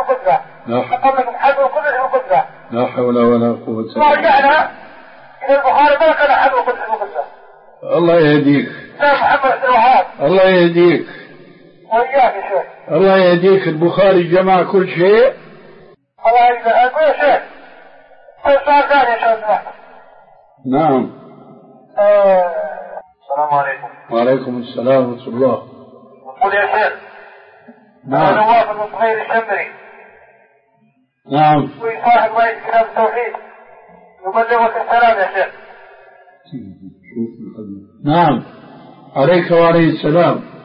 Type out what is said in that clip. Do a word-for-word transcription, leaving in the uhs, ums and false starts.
القدرة. نقول لكم حد القدرة القدرة. لا حول ولا قوة إلا بالله. رجعنا إلى البخاري ما كان حد القدرة القدرة. الله يهديك. محمد بن الوهاب. الله يهديك. وإياك يا شيخ. الله يهديك. البخاري جمع كل شيء. الله يهديك. أقول يا شيخ. سؤال ثاني يا شيخ. نعم. آه. السلام عليكم. وعليكم السلام ورحمة الله. قل يا شيخ. نعم. أنا نواف بن صهيب الشمري. نعم. وصاحب رئيس كتاب التوحيد. يبلغك السلام يا شيخ. نعم. عليك وعليه السلام.